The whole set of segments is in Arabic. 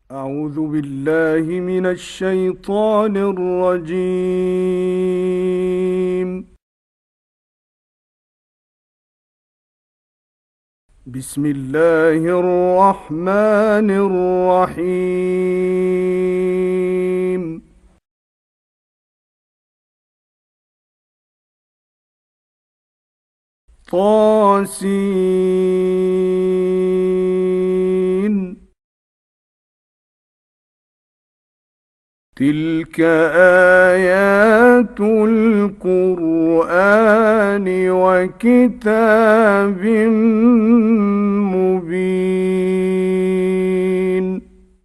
أعوذ بالله من الشيطان الرجيم. بسم الله الرحمن الرحيم. طاسين. تلك آيات القرآن وكتاب مبين.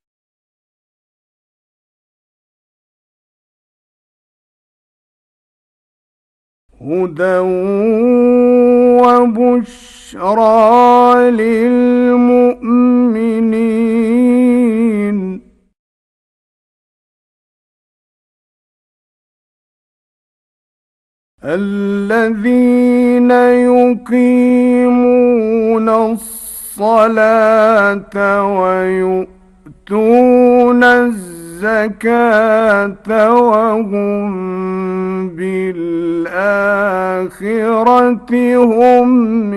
هدى وبشرى للمؤمنين. الذين يقيمون الصلاة ويؤتون الزكاة وهم بالآخرة هم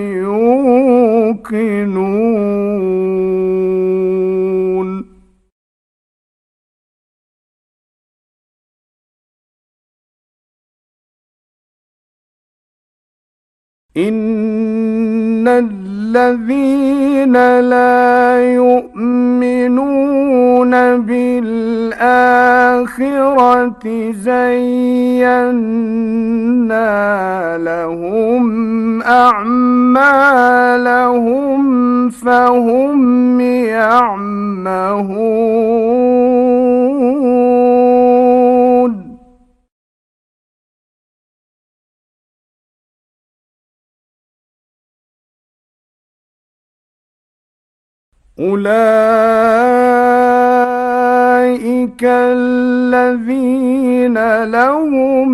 يوقنون. إن الذين لا يؤمنون بالآخرة زينا لهم أعمالهم فهم يعمهون. أولئك الذين لهم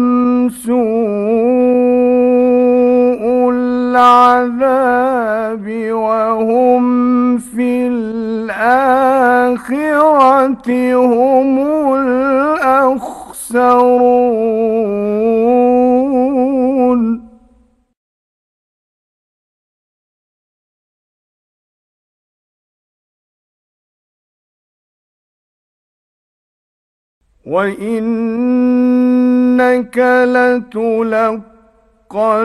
سوء العذاب وهم في الآخرة هم الأخسرون. وإنك لتلقى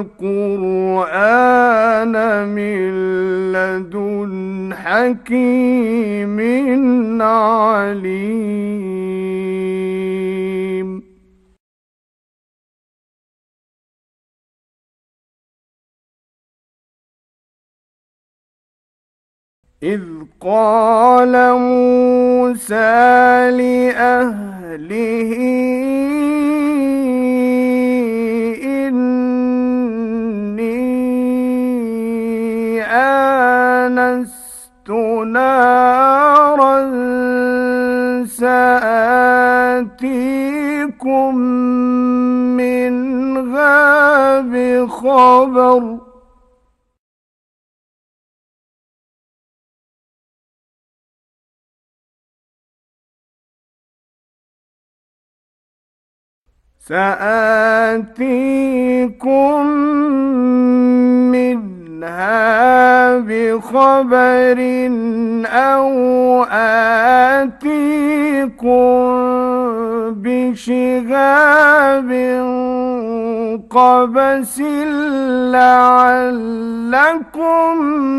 القرآن من لدن حكيم عليم. إذ قال موسى لأهله إني آنست نارا سآتيكم منها بخبر سآتيكم منها بخبر أو آتيكم بشهاب قبس لعلكم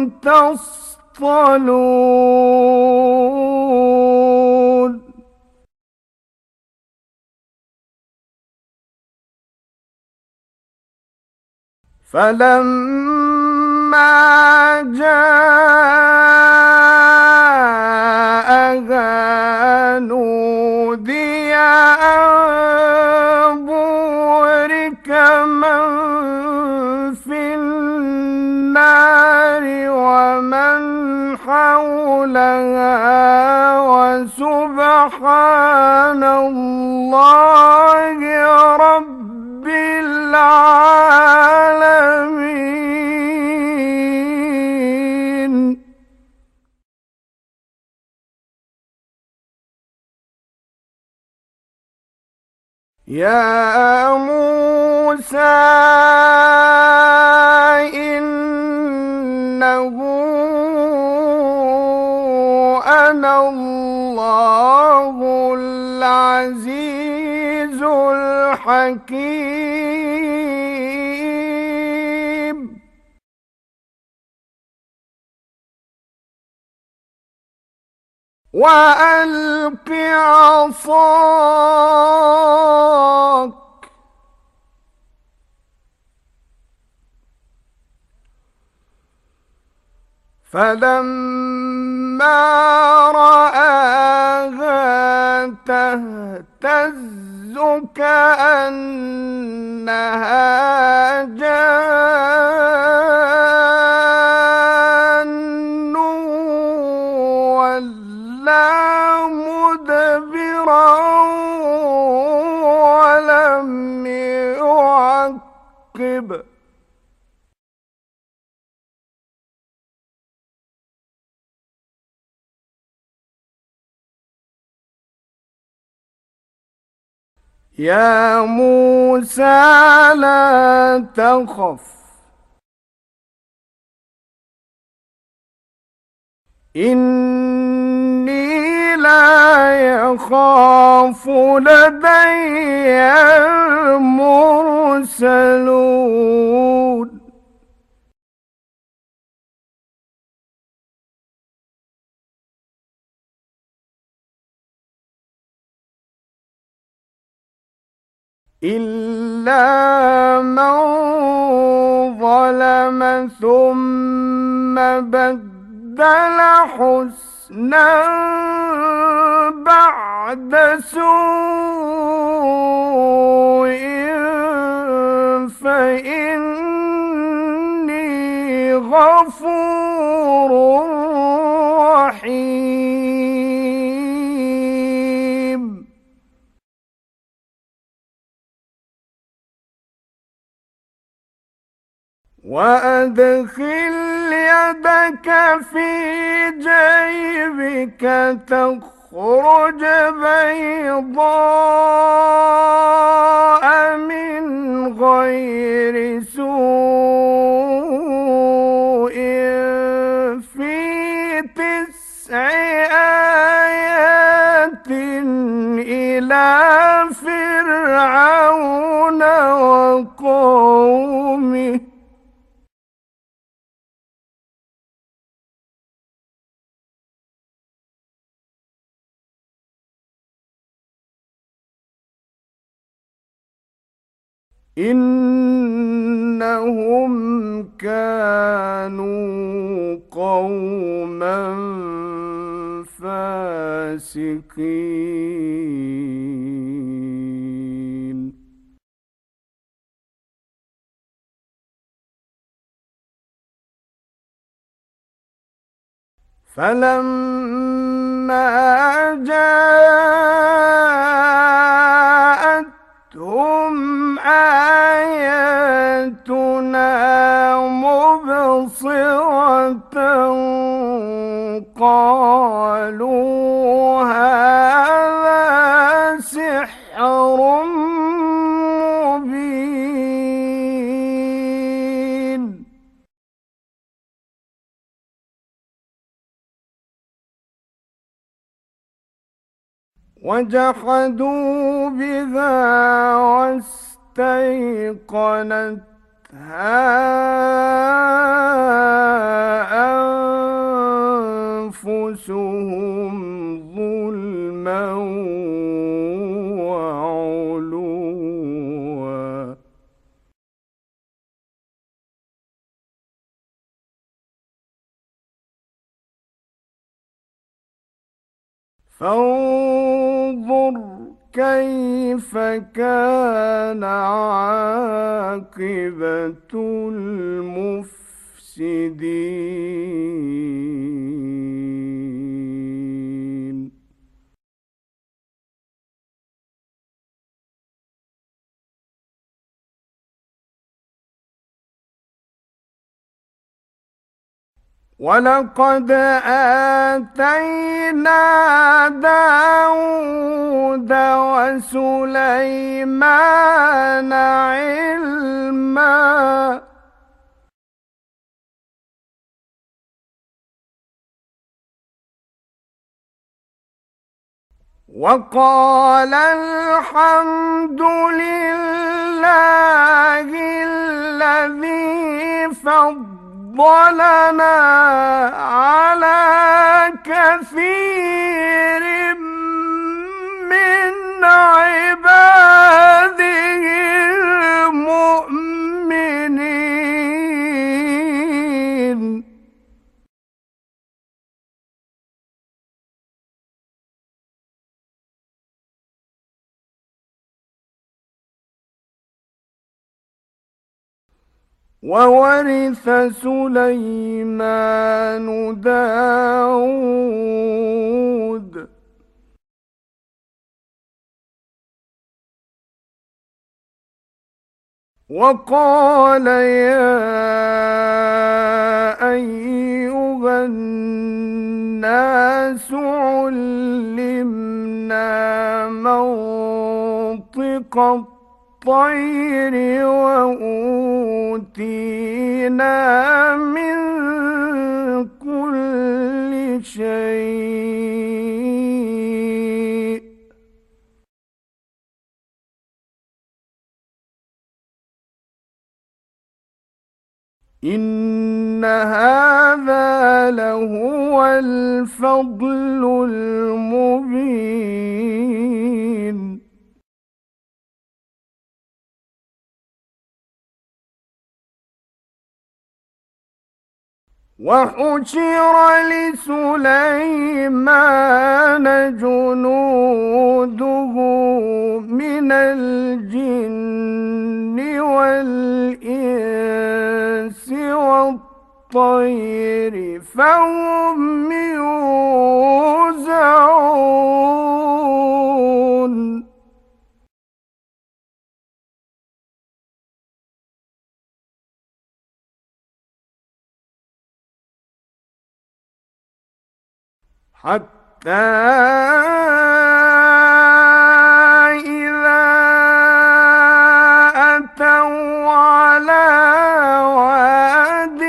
تصطلون. فلما جاءها نودي أن بورك من في النار ومن حولها وسبحان الله رب العالمين. يا موسى إنه أنا الله العزيز الحكيم. وألق عصاك فلما رآها تهتز كأنها جان ولا مدبرا ولم يعقب. يا موسى لا تخف إني لا يخاف لدي المرسلون. إلا من ظلم ثم بدل حسنا بعد سوء فإني غفور رحيم. وأدخل يدك في جيبك تخرج بيضاء من غير سوء في 9 آيات إلى فرعون وقومه إنهم كانوا قوما فاسقين. فلما جاءتهم آياتنا مبصرة قالوا هذا سحر مبين. وجحدوا بها واستيقنتها أنفسهم ظلما وعلوا فانظر كيف كان عاقبة المفسدين. ولقد آتينا داود وسليمان علما. وقال الحمد لله الذي فضلنا على كثير من عباده المؤمنين. وورث سليمان داود. وقال يا أيها الناس علمنا منطق الطير وأوتينا من كل شيء. إن هذا لهو الفضل المبين. وحشر لسليمان جنوده من الجن والإنس والطير فهم يوزعون. حتى إذا أتوا على واد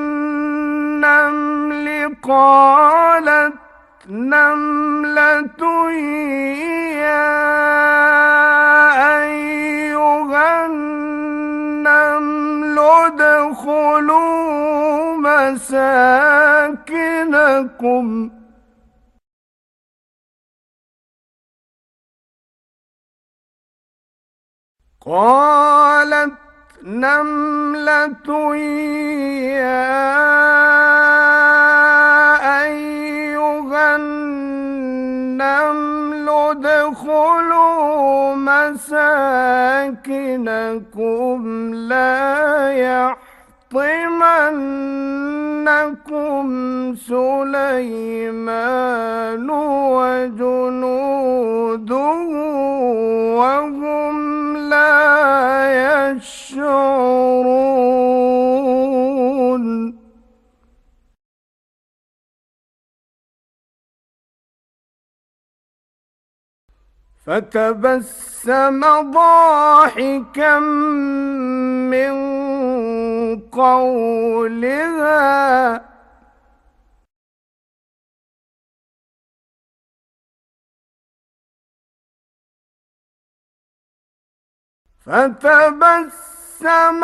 النمل قالت نملة يا أيها النمل ادخلوا مساكنكم. قالت نملة يا أيها النمل ادخلوا مساكنكم لا يحطمنكم سليمان وجنوده وهم لا يشعرون. فتبسم ضاحكا من قولها فتبسم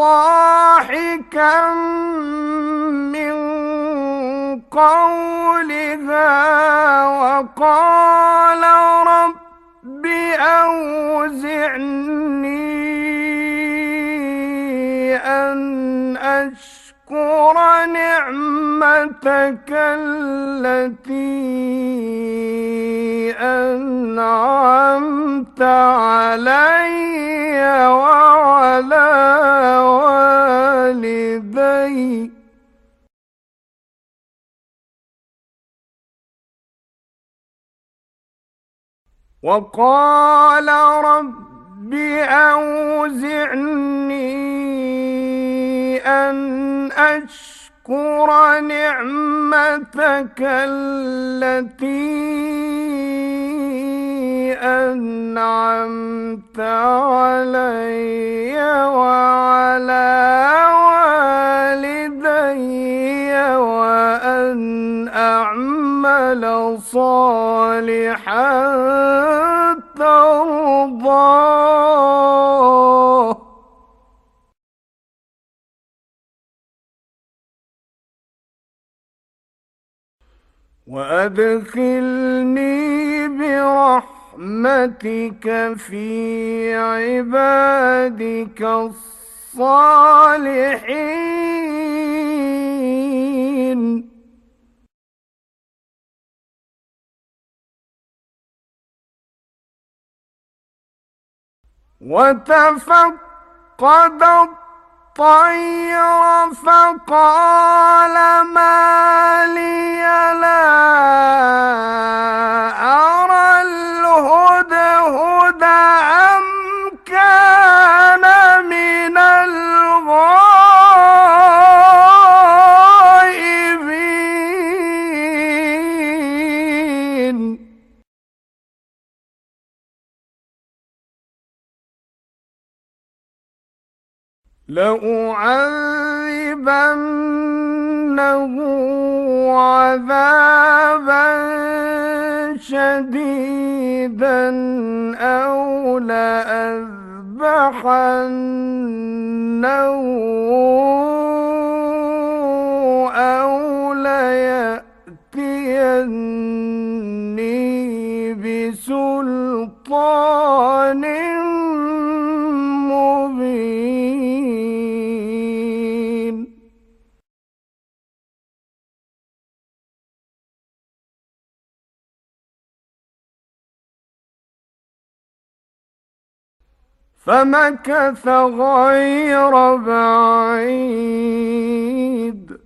ضاحكا من قولها وقال رب أوزعني أن أشكر نعمتك التي أنعمت علي وعلى والدي وقال رب أوزعني أن أشكر نعمتك التي أنعمت علي وعلى والدي وأن أعمل صالحا ترضاه وأدخلني برحمتك في عبادك الصالحين. وتفقد الطير فقال ما لي لا أرى الهدهد أم كان من الغائبين. لأعذبنه عذابا شديدا أو لأذبحنه أو ليأتيني بسلطان مبين. فمكث غير بعيد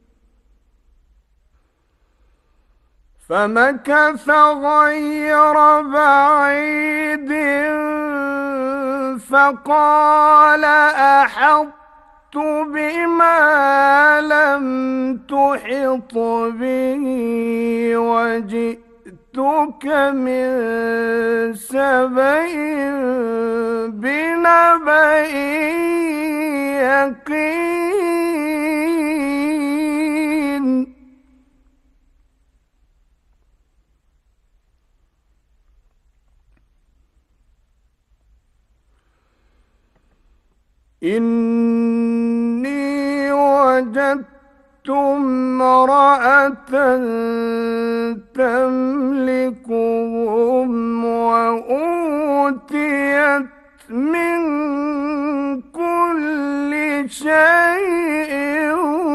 فقال أحطت بما لم تحط به وجئتك من سبأ بنبأ يقين. إني وجدت امرأة تملكهم وأوتيت من كل شيء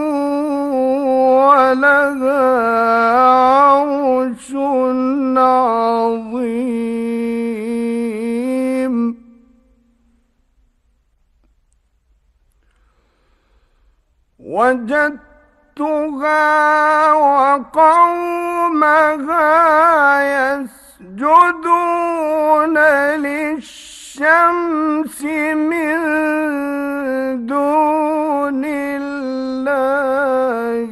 ولها عرش عظيم. وجدتها وقومها يسجدون للشمس من دون الله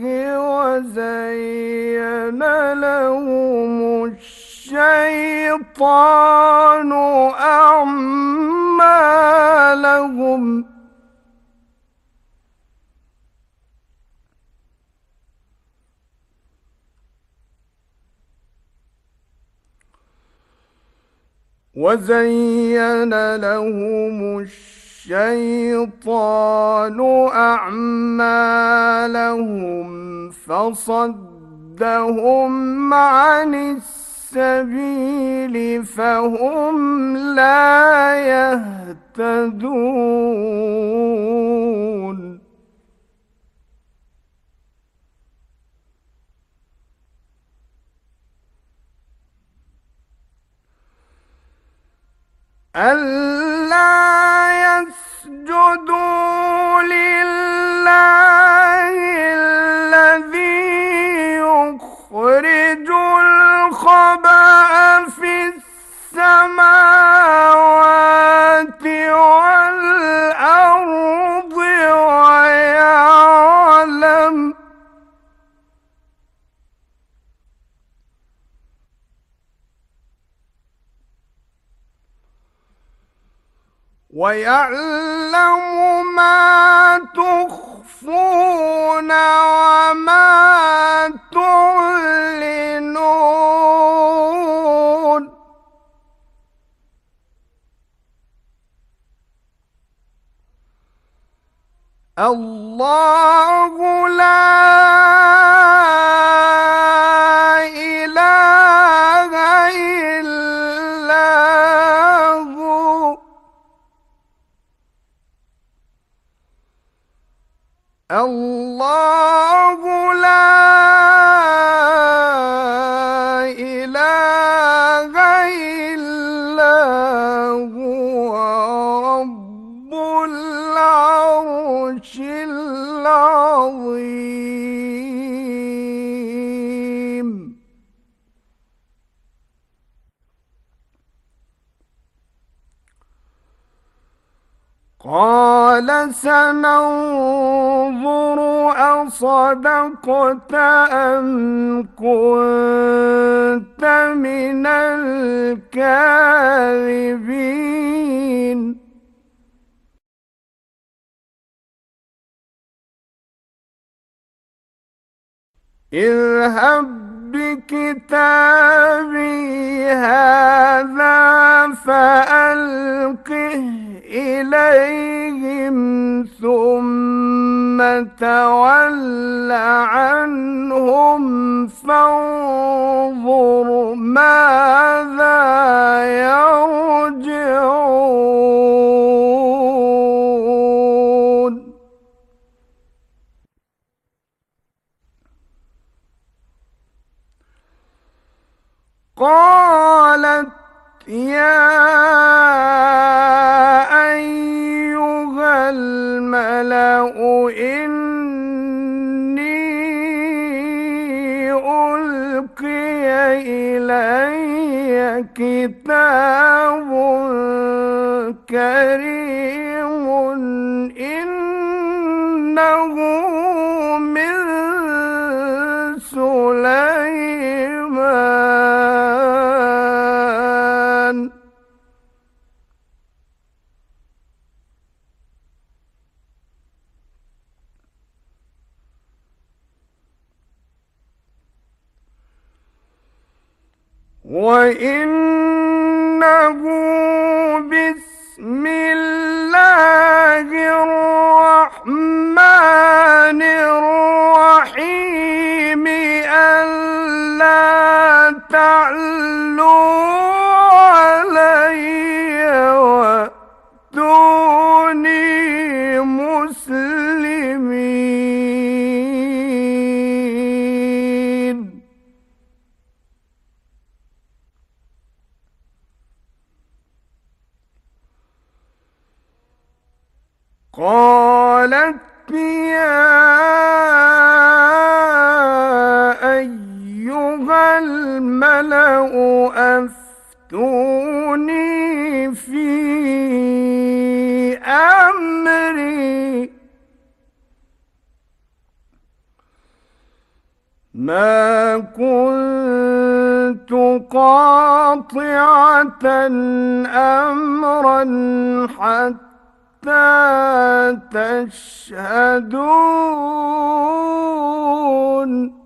وزين لهم الشيطان أعمالهم فصدهم عن السبيل فهم لا يهتدون. ألا يسجدوا لله الذي يخرج الخبأ في السماوات والأرض ويعلم ما تخفون وما تعلنون. الله لا إله إلا هو. الله لا إله إلا هو رب العرش العظيم. قال سننظر أصدقت أم كنت من الكاذبين. اذهب بكتابي هذا فألقه إليهم ثم تول عنهم فانظر ماذا يرجعون. قالت يا أيها الملأ إني ألقي إلي كتاب كريم إنه من سليمان وإنه بسم الله الرحمن الرحيم ألا تعلوا علي وأتوني مسلمين. قالت يا أيها الملأ أفتوني في أمري ما كنت قاطعة أمرا حتى تشهدون.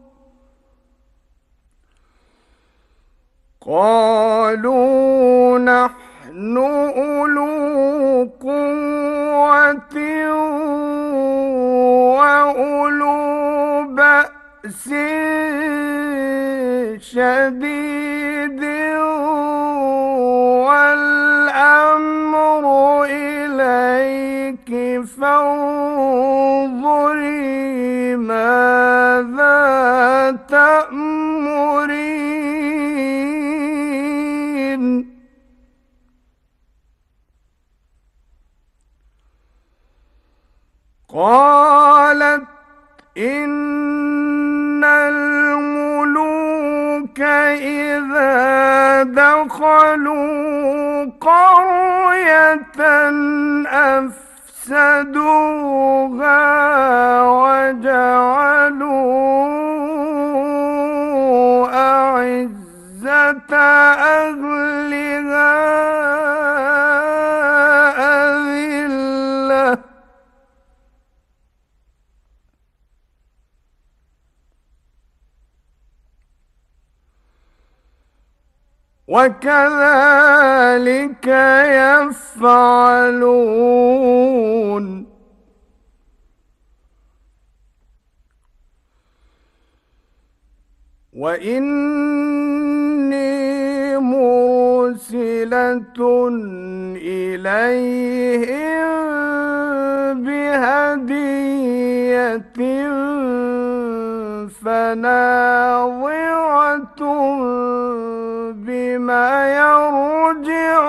قالوا نحن أولو قوة وأولو بأس شديد والأمر إليك فانظري ماذا تأمرين. قالت إن الملوك إذا دخلوا قرية أفسدوها وجعلوا أعزة أهلها وكذلك يفعلون. وإني مرسلة إليهم بهدية فناظرة بما يرجع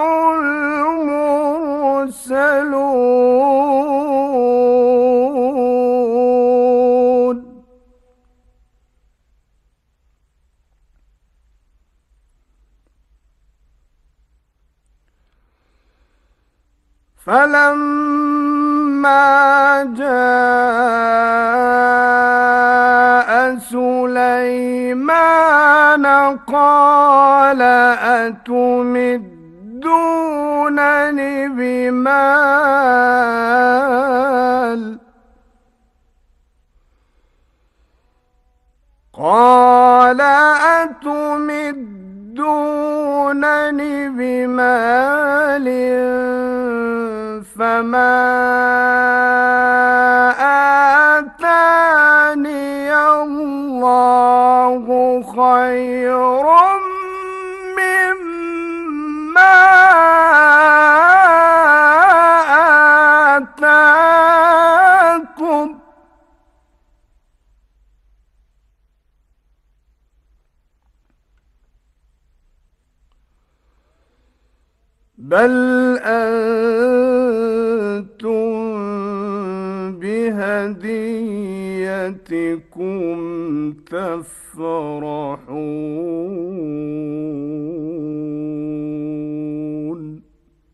المرسلون. فلما جاء سليمان قال أتمدونني بمال قال أتمدونني بمال فما آتاني الله خير مما آتاكم بل أنتم بهديتكم تفرحون.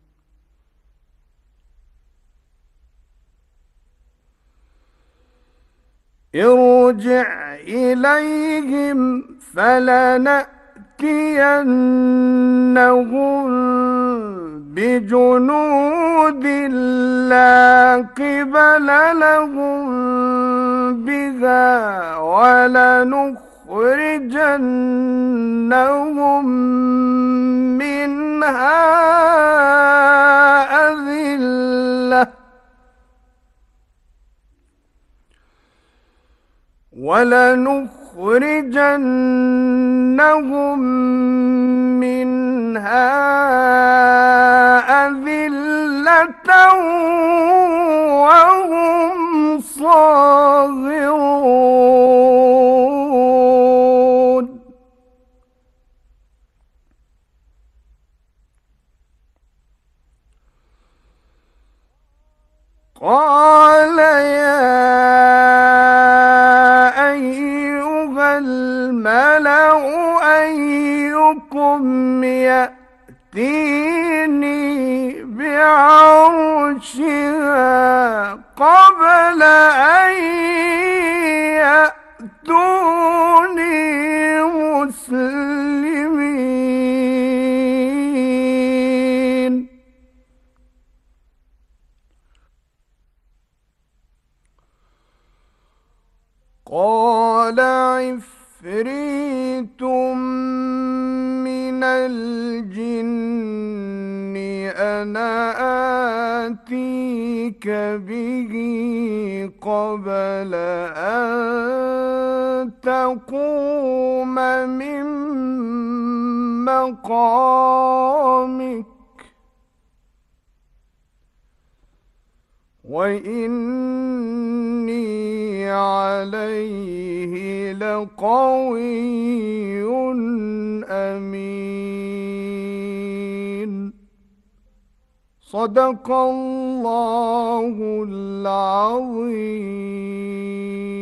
ارجع إليهم فلنأتينهم بجنود لا قبل لهم بها ولنخرجنهم منها أذلة ولنخرجنهم منها أذلة وهم صاغرون. قال يا أيها الملأ أيكم يأتيني بعرشها قبل أن يأتوني مسلمين. قال عفريت من الجن أنا آتيك به قبل أن تقوم من مقامك وإني عليه لقوي أمين. صدق الله العظيم.